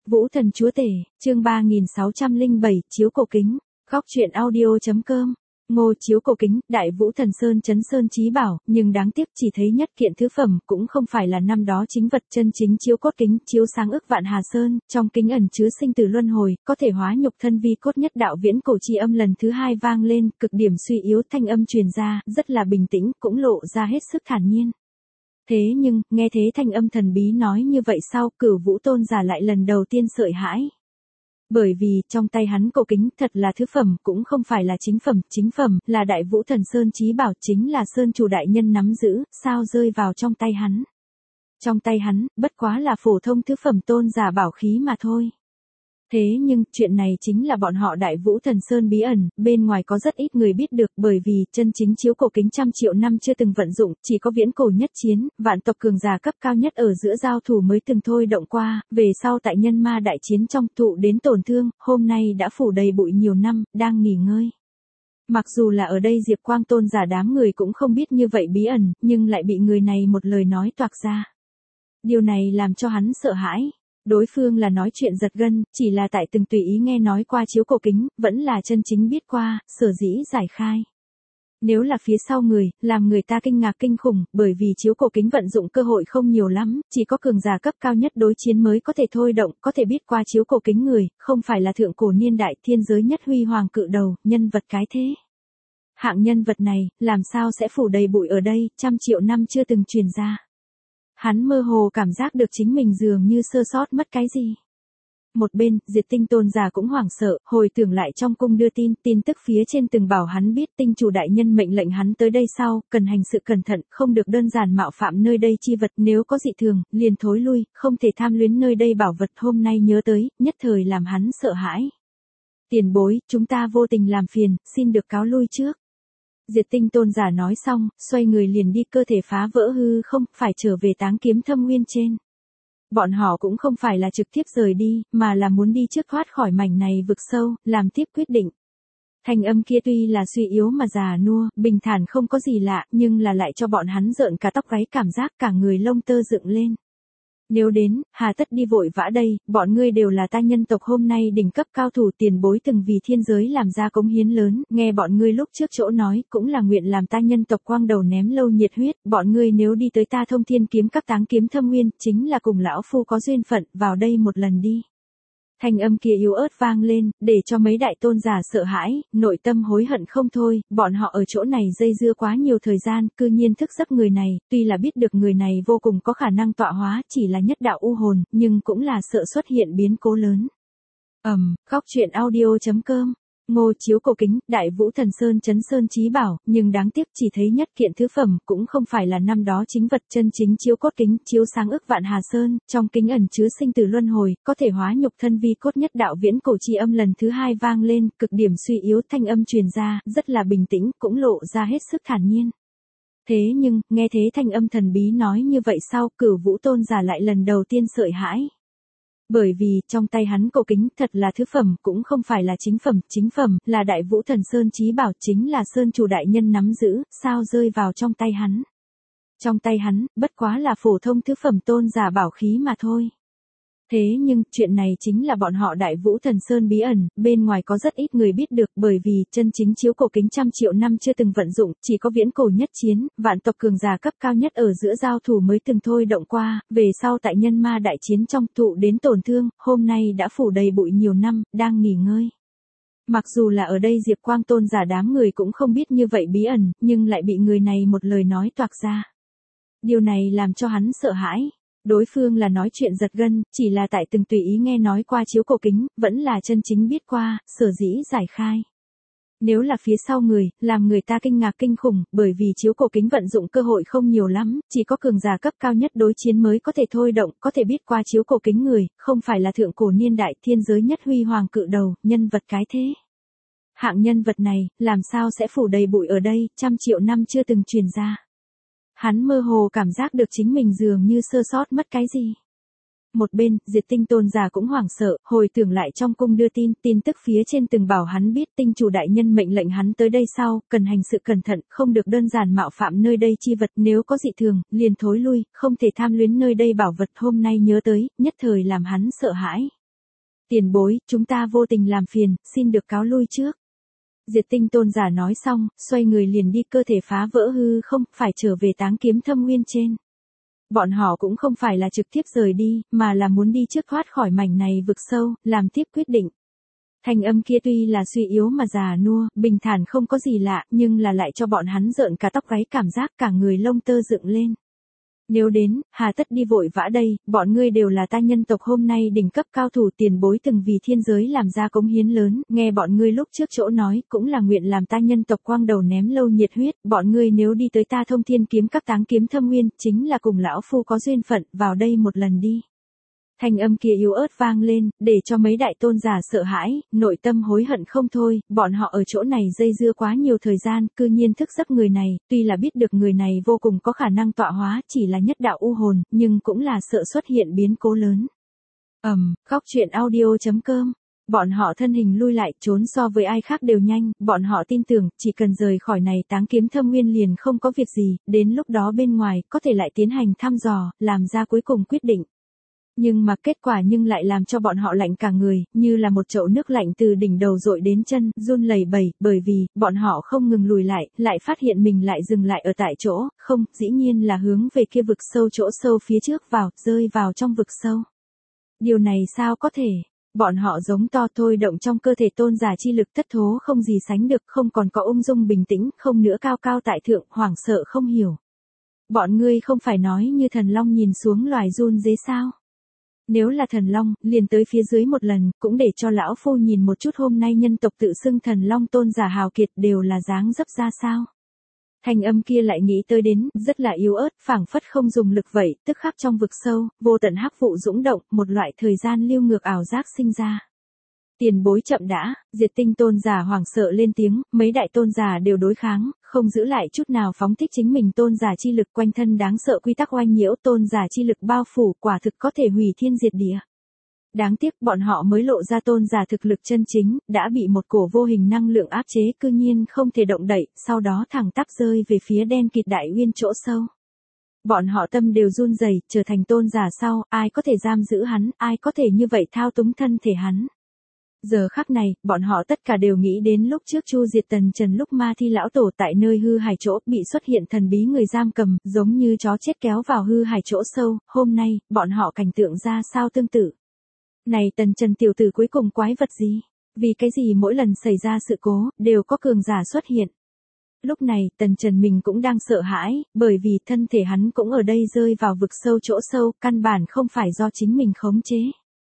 Vũ Thần Chúa Tể, chương 3607, Chiếu Cổ Kính, Góc truyện audio.com. Ngô Chiếu Cổ Kính, Đại Vũ Thần Sơn Chấn Sơn Chí Bảo, nhưng đáng tiếc chỉ thấy nhất kiện thứ phẩm, cũng không phải là năm đó chính vật chân chính chiếu cốt kính, chiếu sáng ức vạn hà sơn, trong kính ẩn chứa sinh tử luân hồi, có thể hóa nhục thân vi cốt nhất đạo viễn cổ chi âm lần thứ hai vang lên, cực điểm suy yếu thanh âm truyền ra, rất là bình tĩnh, cũng lộ ra hết sức thản nhiên. Thế nhưng, nghe thế thanh âm thần bí nói như vậy sau, Cửu Vũ Tôn giả lại lần đầu tiên sợ hãi. Bởi vì, trong tay hắn cổ kính thật là thứ phẩm, cũng không phải là chính phẩm, là Đại Vũ Thần Sơn Chí Bảo, chính là Sơn Chủ Đại Nhân nắm giữ, sao rơi vào trong tay hắn. Trong tay hắn, bất quá là phổ thông thứ phẩm tôn giả bảo khí mà thôi. Thế nhưng, chuyện này chính là bọn họ Đại Vũ Thần Sơn bí ẩn, bên ngoài có rất ít người biết được, bởi vì, chân chính chiếu cổ kính trăm triệu năm chưa từng vận dụng, chỉ có viễn cổ nhất chiến, vạn tộc cường giả cấp cao nhất ở giữa giao thủ mới từng thôi động qua, về sau tại nhân ma đại chiến trong thụ đến tổn thương, hôm nay đã phủ đầy bụi nhiều năm, đang nghỉ ngơi. Mặc dù là ở đây Diệp Quang Tôn giả đám người cũng không biết như vậy bí ẩn, nhưng lại bị người này một lời nói toạc ra. Điều này làm cho hắn sợ hãi. Đối phương là nói chuyện giật gân, chỉ là tại từng tùy ý nghe nói qua chiếu cổ kính, vẫn là chân chính biết qua, sở dĩ giải khai. Nếu là phía sau người, làm người ta kinh ngạc kinh khủng, bởi vì chiếu cổ kính vận dụng cơ hội không nhiều lắm, chỉ có cường giả cấp cao nhất đối chiến mới có thể thôi động, có thể biết qua chiếu cổ kính người, không phải là thượng cổ niên đại thiên giới nhất huy hoàng cự đầu, nhân vật cái thế. Hạng nhân vật này, làm sao sẽ phủ đầy bụi ở đây, trăm triệu năm chưa từng truyền ra. Hắn mơ hồ cảm giác được chính mình dường như sơ sót mất cái gì. Một bên, Diệt Tinh Tôn giả cũng hoảng sợ, hồi tưởng lại trong cung đưa tin tức phía trên từng bảo hắn biết Tinh Chủ Đại Nhân mệnh lệnh hắn tới đây sau, cần hành sự cẩn thận, không được đơn giản mạo phạm nơi đây chi vật, nếu có dị thường, liền thối lui, không thể tham luyến nơi đây bảo vật. Hôm nay nhớ tới, nhất thời làm hắn sợ hãi. Tiền bối, chúng ta vô tình làm phiền, xin được cáo lui trước. Diệt Tinh Tôn giả nói xong, xoay người liền đi, cơ thể phá vỡ hư không, phải trở về Táng Kiếm Thâm Nguyên trên. Bọn họ cũng không phải là trực tiếp rời đi, mà là muốn đi trước thoát khỏi mảnh này vực sâu, làm tiếp quyết định. Thanh âm kia tuy là suy yếu mà già nua, bình thản không có gì lạ, nhưng là lại cho bọn hắn rợn cả tóc gáy, cảm giác cả người lông tơ dựng lên. Nếu đến, hà tất đi vội vã đây, bọn ngươi đều là ta nhân tộc hôm nay đỉnh cấp cao thủ, tiền bối từng vì thiên giới làm ra cống hiến lớn, nghe bọn ngươi lúc trước chỗ nói, cũng là nguyện làm ta nhân tộc quang đầu ném lâu nhiệt huyết, bọn ngươi nếu đi tới ta Thông Thiên Kiếm Các Táng Kiếm Thâm Nguyên, chính là cùng lão phu có duyên phận, vào đây một lần đi. Thanh âm kia yếu ớt vang lên, để cho mấy đại tôn giả sợ hãi, nội tâm hối hận không thôi, bọn họ ở chỗ này dây dưa quá nhiều thời gian, cư nhiên thức giấc người này, tuy là biết được người này vô cùng có khả năng tọa hóa, chỉ là nhất đạo u hồn, nhưng cũng là sợ xuất hiện biến cố lớn. Góc truyện audio.com. Ngô Chiếu Cổ Kính, Đại Vũ Thần Sơn Chấn Sơn Chí Bảo, nhưng đáng tiếc chỉ thấy nhất kiện thứ phẩm, cũng không phải là năm đó chính vật chân chính chiếu cốt kính, chiếu sáng ức vạn hà sơn, trong kính ẩn chứa sinh tử luân hồi, có thể hóa nhục thân vi cốt nhất đạo viễn cổ chi âm lần thứ hai vang lên, cực điểm suy yếu thanh âm truyền ra, rất là bình tĩnh, cũng lộ ra hết sức thản nhiên. Thế nhưng, nghe thế thanh âm thần bí nói như vậy sau, Cửu Vũ Tôn giả lại lần đầu tiên sợ hãi. Bởi vì, trong tay hắn cổ kính thật là thứ phẩm, cũng không phải là chính phẩm, là Đại Vũ Thần Sơn Chí Bảo, chính là Sơn Chủ Đại Nhân nắm giữ, sao rơi vào trong tay hắn. Trong tay hắn, bất quá là phổ thông thứ phẩm tôn giả bảo khí mà thôi. Thế nhưng, chuyện này chính là bọn họ Đại Vũ Thần Sơn bí ẩn, bên ngoài có rất ít người biết được, bởi vì, chân chính chiếu cổ kính trăm triệu năm chưa từng vận dụng, chỉ có viễn cổ nhất chiến, vạn tộc cường giả cấp cao nhất ở giữa giao thủ mới từng thôi động qua, về sau tại nhân ma đại chiến trong thụ đến tổn thương, hôm nay đã phủ đầy bụi nhiều năm, đang nghỉ ngơi. Mặc dù là ở đây Diệp Quang Tôn giả đám người cũng không biết như vậy bí ẩn, nhưng lại bị người này một lời nói toạc ra. Điều này làm cho hắn sợ hãi. Đối phương là nói chuyện giật gân, chỉ là tại từng tùy ý nghe nói qua chiếu cổ kính, vẫn là chân chính biết qua, sở dĩ giải khai. Nếu là phía sau người, làm người ta kinh ngạc kinh khủng, bởi vì chiếu cổ kính vận dụng cơ hội không nhiều lắm, chỉ có cường giả cấp cao nhất đối chiến mới có thể thôi động, có thể biết qua chiếu cổ kính người, không phải là thượng cổ niên đại thiên giới nhất huy hoàng cự đầu, nhân vật cái thế. Hạng nhân vật này, làm sao sẽ phủ đầy bụi ở đây, trăm triệu năm chưa từng truyền ra. Hắn mơ hồ cảm giác được chính mình dường như sơ sót mất cái gì. Một bên, Diệt Tinh Tôn giả cũng hoảng sợ, hồi tưởng lại trong cung đưa tin tức phía trên từng bảo hắn biết Tinh Chủ Đại Nhân mệnh lệnh hắn tới đây sau, cần hành sự cẩn thận, không được đơn giản mạo phạm nơi đây chi vật, nếu có dị thường, liền thối lui, không thể tham luyến nơi đây bảo vật. Hôm nay nhớ tới, nhất thời làm hắn sợ hãi. Tiền bối, chúng ta vô tình làm phiền, xin được cáo lui trước. Diệt Tinh tôn giả nói xong, xoay người liền đi, cơ thể phá vỡ hư không, phải trở về Táng Kiếm Thâm Nguyên trên. Bọn họ cũng không phải là trực tiếp rời đi, mà là muốn đi trước thoát khỏi mảnh này vực sâu, làm tiếp quyết định. Thanh âm kia tuy là suy yếu mà già nua, bình thản không có gì lạ, nhưng là lại cho bọn hắn rợn cả tóc gáy, cảm giác cả người lông tơ dựng lên. Nếu đến, hà tất đi vội vã đây, bọn ngươi đều là ta nhân tộc hôm nay đỉnh cấp cao thủ, tiền bối từng vì thiên giới làm ra cống hiến lớn, nghe bọn ngươi lúc trước chỗ nói, cũng là nguyện làm ta nhân tộc quang đầu ném lâu nhiệt huyết, bọn ngươi nếu đi tới ta Thông Thiên Kiếm Các Táng Kiếm Thâm Nguyên, chính là cùng lão phu có duyên phận, vào đây một lần đi. Thanh âm kia yếu ớt vang lên, để cho mấy đại tôn giả sợ hãi, nội tâm hối hận không thôi, bọn họ ở chỗ này dây dưa quá nhiều thời gian, cư nhiên thức giấc người này, tuy là biết được người này vô cùng có khả năng tọa hóa, chỉ là nhất đạo u hồn, nhưng cũng là sợ xuất hiện biến cố lớn. Khóc chuyện audio.com. Bọn họ thân hình lui lại, trốn so với ai khác đều nhanh, bọn họ tin tưởng, chỉ cần rời khỏi này Táng Kiếm Thâm Nguyên liền không có việc gì, đến lúc đó bên ngoài, có thể lại tiến hành thăm dò, làm ra cuối cùng quyết định. Nhưng mà kết quả lại làm cho bọn họ lạnh cả người, như là một chậu nước lạnh từ đỉnh đầu dội đến chân, run lẩy bẩy, bởi vì, bọn họ không ngừng lùi lại phát hiện mình lại dừng lại ở tại chỗ, không, dĩ nhiên là hướng về kia vực sâu chỗ sâu phía trước vào, rơi vào trong vực sâu. Điều này sao có thể? Bọn họ giống to thôi động trong cơ thể tôn giả chi lực thất thố không gì sánh được, không còn có ung dung bình tĩnh, không nữa cao cao tại thượng, hoảng sợ không hiểu. Bọn ngươi không phải nói như thần long nhìn xuống loài run dế sao? Nếu là thần long, liền tới phía dưới một lần, cũng để cho lão phu nhìn một chút hôm nay nhân tộc tự xưng thần long tôn giả hào kiệt đều là dáng dấp ra sao. Thanh âm kia lại nghĩ tới đến, rất là yếu ớt, phảng phất không dùng lực vậy, tức khắc trong vực sâu, vô tận hắc vụ dũng động, một loại thời gian lưu ngược ảo giác sinh ra. Tiền bối chậm đã, Diệt Tinh tôn giả hoảng sợ lên tiếng, mấy đại tôn giả đều đối kháng, không giữ lại chút nào phóng thích chính mình tôn giả chi lực, quanh thân đáng sợ quy tắc oanh nhiễu, tôn giả chi lực bao phủ, quả thực có thể hủy thiên diệt địa. Đáng tiếc bọn họ mới lộ ra tôn giả thực lực chân chính, đã bị một cổ vô hình năng lượng áp chế, cư nhiên không thể động đậy, sau đó thẳng tắp rơi về phía đen kịt đại uyên chỗ sâu. Bọn họ tâm đều run rẩy, trở thành tôn giả sau, ai có thể giam giữ hắn, ai có thể như vậy thao túng thân thể hắn. Giờ khắc này, bọn họ tất cả đều nghĩ đến lúc trước Chu Diệt Tần Trần lúc ma thi lão tổ tại nơi hư hải chỗ bị xuất hiện thần bí người giam cầm, giống như chó chết kéo vào hư hải chỗ sâu, hôm nay, bọn họ cảnh tượng ra sao tương tự. Này Tần Trần tiểu tử cuối cùng quái vật gì? Vì cái gì mỗi lần xảy ra sự cố, đều có cường giả xuất hiện. Lúc này, Tần Trần mình cũng đang sợ hãi, bởi vì thân thể hắn cũng ở đây rơi vào vực sâu chỗ sâu, căn bản không phải do chính mình khống chế.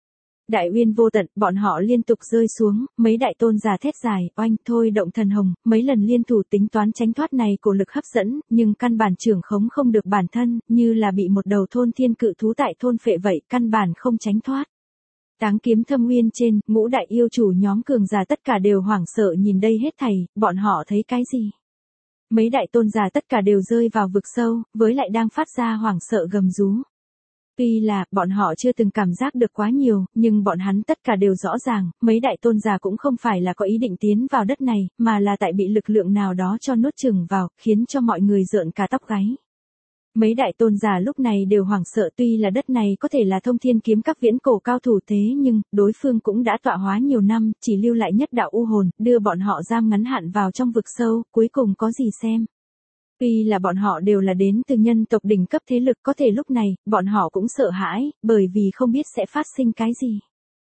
Đại uyên vô tận, bọn họ liên tục rơi xuống, mấy đại tôn giả thét dài, oanh, thôi động thần hồng, mấy lần liên thủ tính toán tránh thoát này của lực hấp dẫn, nhưng căn bản trưởng khống không được bản thân, như là bị một đầu thôn thiên cự thú tại thôn phệ vậy, căn bản không tránh thoát. Táng Kiếm Thâm Nguyên trên, ngũ đại yêu chủ nhóm cường giả tất cả đều hoảng sợ nhìn đây hết thảy, bọn họ thấy cái gì? Mấy đại tôn giả tất cả đều rơi vào vực sâu, với lại đang phát ra hoảng sợ gầm rú. Tuy là, bọn họ chưa từng cảm giác được quá nhiều, nhưng bọn hắn tất cả đều rõ ràng, mấy đại tôn giả cũng không phải là có ý định tiến vào đất này, mà là tại bị lực lượng nào đó cho nuốt chửng vào, khiến cho mọi người rợn cả tóc gáy. Mấy đại tôn giả lúc này đều hoảng sợ, tuy là đất này có thể là Thông Thiên Kiếm Các viễn cổ cao thủ thế nhưng, đối phương cũng đã tọa hóa nhiều năm, chỉ lưu lại nhất đạo u hồn, đưa bọn họ giam ngắn hạn vào trong vực sâu, cuối cùng có gì xem. Tuy là bọn họ đều là đến từ nhân tộc đỉnh cấp thế lực, có thể lúc này, bọn họ cũng sợ hãi, bởi vì không biết sẽ phát sinh cái gì.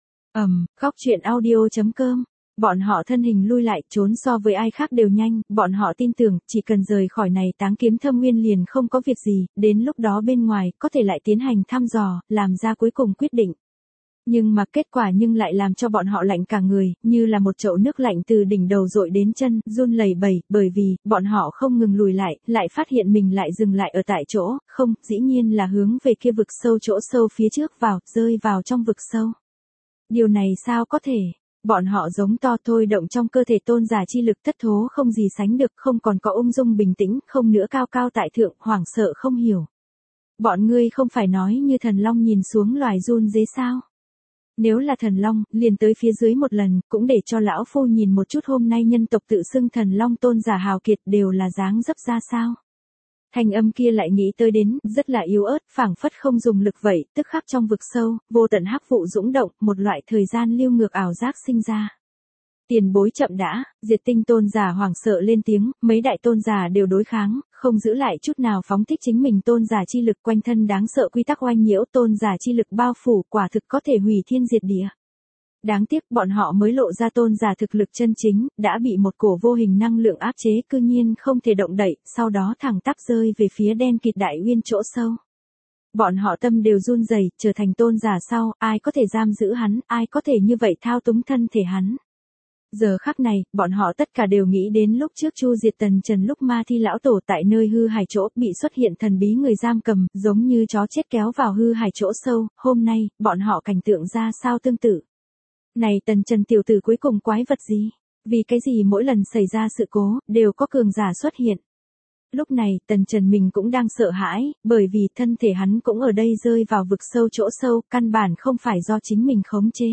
Khóc chuyện audio.com. Bọn họ thân hình lui lại, trốn so với ai khác đều nhanh, bọn họ tin tưởng, chỉ cần rời khỏi này Táng Kiếm Thâm Nguyên liền không có việc gì, đến lúc đó bên ngoài, có thể lại tiến hành thăm dò, làm ra cuối cùng quyết định. Nhưng mà kết quả lại làm cho bọn họ lạnh cả người, như là một chậu nước lạnh từ đỉnh đầu dội đến chân, run lẩy bẩy, bởi vì, bọn họ không ngừng lùi lại phát hiện mình lại dừng lại ở tại chỗ, không, dĩ nhiên là hướng về kia vực sâu chỗ sâu phía trước vào, rơi vào trong vực sâu. Điều này sao có thể? Bọn họ giống to thôi động trong cơ thể tôn giả chi lực thất thố không gì sánh được, không còn có ung dung bình tĩnh, không nữa cao cao tại thượng, hoảng sợ không hiểu. Bọn ngươi không phải nói như thần long nhìn xuống loài run dế sao? Nếu là thần long, liền tới phía dưới một lần, cũng để cho lão phu nhìn một chút hôm nay nhân tộc tự xưng thần long tôn giả hào kiệt đều là dáng dấp ra sao. Thanh âm kia lại nghĩ tới đến, rất là yếu ớt, phảng phất không dùng lực vậy, tức khắc trong vực sâu, vô tận hắc vụ dũng động, một loại thời gian lưu ngược ảo giác sinh ra. Tiền bối chậm đã, Diệt Tinh tôn giả hoảng sợ lên tiếng, mấy đại tôn giả đều đối kháng, không giữ lại chút nào phóng thích chính mình tôn giả chi lực, quanh thân đáng sợ quy tắc oanh nhiễu, tôn giả chi lực bao phủ, quả thực có thể hủy thiên diệt địa. Đáng tiếc bọn họ mới lộ ra tôn giả thực lực chân chính, đã bị một cổ vô hình năng lượng áp chế, cư nhiên không thể động đậy, sau đó thẳng tắp rơi về phía đen kịt đại uyên chỗ sâu. Bọn họ tâm đều run rẩy, trở thành tôn giả sau, ai có thể giam giữ hắn, ai có thể như vậy thao túng thân thể hắn. Giờ khắc này, bọn họ tất cả đều nghĩ đến lúc trước Chu Diệt Tần Trần lúc ma thi lão tổ tại nơi hư hải chỗ bị xuất hiện thần bí người giam cầm, giống như chó chết kéo vào hư hải chỗ sâu, hôm nay, bọn họ cảnh tượng ra sao tương tự. Này Tần Trần tiểu tử cuối cùng quái vật gì? Vì cái gì mỗi lần xảy ra sự cố, đều có cường giả xuất hiện. Lúc này, Tần Trần mình cũng đang sợ hãi, bởi vì thân thể hắn cũng ở đây rơi vào vực sâu chỗ sâu, căn bản không phải do chính mình khống chế.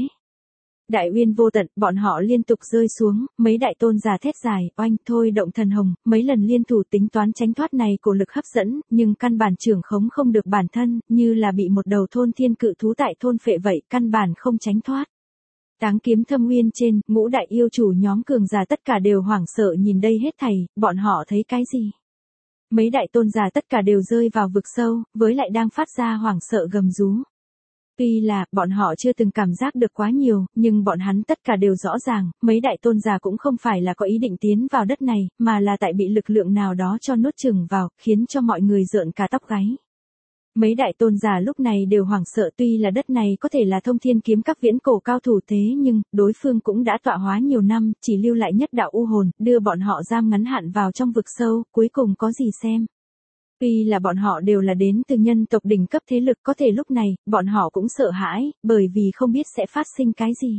Đại uyên vô tận, bọn họ liên tục rơi xuống, mấy đại tôn giả thét dài, oanh thôi động thần hồng, mấy lần liên thủ tính toán tránh thoát này của lực hấp dẫn, nhưng căn bản trưởng khống không được bản thân, như là bị một đầu thôn thiên cự thú tại thôn phệ vậy, căn bản không tránh thoát. Táng kiếm thâm uyên trên, ngũ đại yêu chủ nhóm cường giả tất cả đều hoảng sợ nhìn đây hết thảy, bọn họ thấy cái gì? Mấy đại tôn giả tất cả đều rơi vào vực sâu, với lại đang phát ra hoảng sợ gầm rú. Tuy là, bọn họ chưa từng cảm giác được quá nhiều, nhưng bọn hắn tất cả đều rõ ràng, mấy đại tôn giả cũng không phải là có ý định tiến vào đất này, mà là tại bị lực lượng nào đó cho nuốt chửng vào, khiến cho mọi người rợn cả tóc gáy. Mấy đại tôn giả lúc này đều hoảng sợ, tuy là đất này có thể là thông thiên kiếm các viễn cổ cao thủ thế nhưng, đối phương cũng đã tọa hóa nhiều năm, chỉ lưu lại nhất đạo u hồn, đưa bọn họ giam ngắn hạn vào trong vực sâu, cuối cùng có gì xem. Tuy là bọn họ đều là đến từ nhân tộc đỉnh cấp thế lực, có thể lúc này, bọn họ cũng sợ hãi, bởi vì không biết sẽ phát sinh cái gì.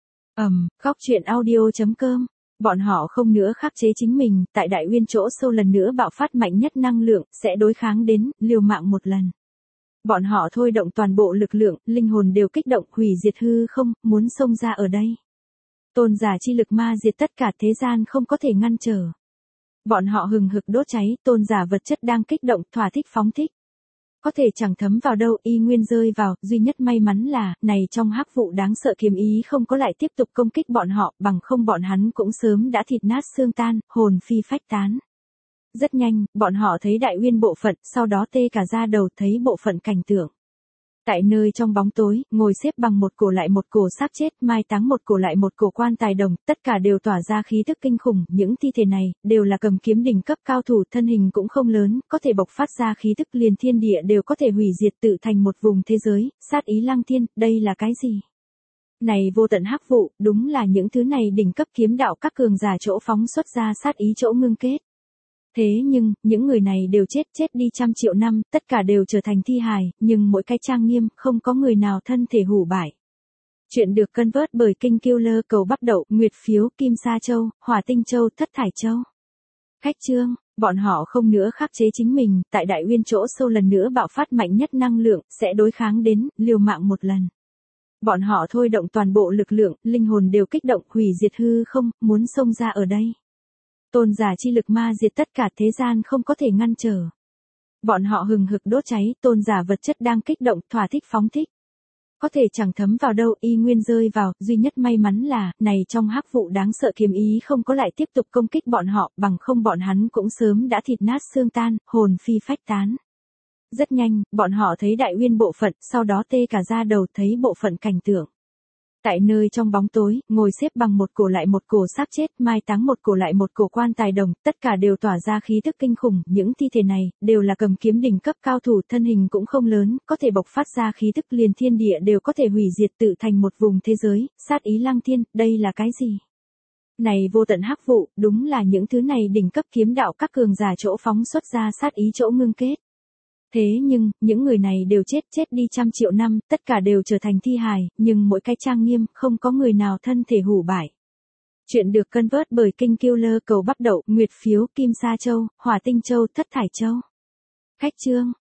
Khóc chuyện audio.com. Bọn họ không nữa khắc chế chính mình, tại đại uyên chỗ sâu lần nữa bạo phát mạnh nhất năng lượng, sẽ đối kháng đến, liều mạng một lần. Bọn họ thôi động toàn bộ lực lượng, linh hồn đều kích động, hủy diệt hư không, muốn xông ra ở đây. Tôn giả chi lực ma diệt tất cả thế gian không có thể ngăn trở. Bọn họ hừng hực đốt cháy, tôn giả vật chất đang kích động, thỏa thích phóng thích. Có thể chẳng thấm vào đâu, y nguyên rơi vào, duy nhất may mắn là, này trong hắc vụ đáng sợ kiếm ý không có lại tiếp tục công kích bọn họ, bằng không bọn hắn cũng sớm đã thịt nát xương tan, hồn phi phách tán. Rất nhanh, bọn họ thấy đại uyên bộ phận, sau đó tê cả da đầu thấy bộ phận cảnh tượng. Tại nơi trong bóng tối, ngồi xếp bằng một cổ lại một cổ xác chết, mai táng một cổ lại một cổ quan tài đồng, tất cả đều tỏa ra khí tức kinh khủng, những thi thể này, đều là cầm kiếm đỉnh cấp cao thủ, thân hình cũng không lớn, có thể bộc phát ra khí tức liền thiên địa đều có thể hủy diệt tự thành một vùng thế giới, sát ý lăng thiên, đây là cái gì? Này vô tận hắc vụ, đúng là những thứ này đỉnh cấp kiếm đạo các cường giả chỗ phóng xuất ra sát ý chỗ ngưng kết. Thế nhưng, những người này đều chết đi trăm triệu năm, tất cả đều trở thành thi hài, nhưng mỗi cái trang nghiêm, không có người nào thân thể hủ bại. Chuyện được cân vớt bởi Kinh Killer cầu bắp đậu, Nguyệt Phiếu, Kim Sa Châu, Hỏa Tinh Châu, Thất Thải Châu. Khách chương, bọn họ không nữa khắc chế chính mình, tại đại uyên chỗ sâu lần nữa bạo phát mạnh nhất năng lượng, sẽ đối kháng đến, liều mạng một lần. Bọn họ thôi động toàn bộ lực lượng, linh hồn đều kích động, hủy diệt hư không, muốn xông ra ở đây. Tôn giả chi lực ma diệt tất cả thế gian không có thể ngăn trở. Bọn họ hừng hực đốt cháy, tôn giả vật chất đang kích động, thỏa thích phóng thích. Có thể chẳng thấm vào đâu, y nguyên rơi vào, duy nhất may mắn là, này trong hắc vụ đáng sợ kiếm ý không có lại tiếp tục công kích bọn họ, bằng không bọn hắn cũng sớm đã thịt nát xương tan, hồn phi phách tán. Rất nhanh, bọn họ thấy đại uyên bộ phận, sau đó tê cả da đầu thấy bộ phận cảnh tượng. Tại nơi trong bóng tối, ngồi xếp bằng một cổ lại một cổ xác chết, mai táng một cổ lại một cổ quan tài đồng, tất cả đều tỏa ra khí tức kinh khủng, những thi thể này, đều là cầm kiếm đỉnh cấp cao thủ, thân hình cũng không lớn, có thể bộc phát ra khí tức liền thiên địa đều có thể hủy diệt tự thành một vùng thế giới, sát ý lăng thiên, đây là cái gì? Này vô tận hắc vụ, đúng là những thứ này đỉnh cấp kiếm đạo các cường giả chỗ phóng xuất ra sát ý chỗ ngưng kết. Thế nhưng, những người này đều chết đi trăm triệu năm, tất cả đều trở thành thi hài, nhưng mỗi cái trang nghiêm, không có người nào thân thể hủ bại. Chuyện được cân vớt bởi Kinh Killer cầu bắp đậu, Nguyệt Phiếu, Kim Sa Châu, Hỏa Tinh Châu, Thất Thải Châu. Khách chương,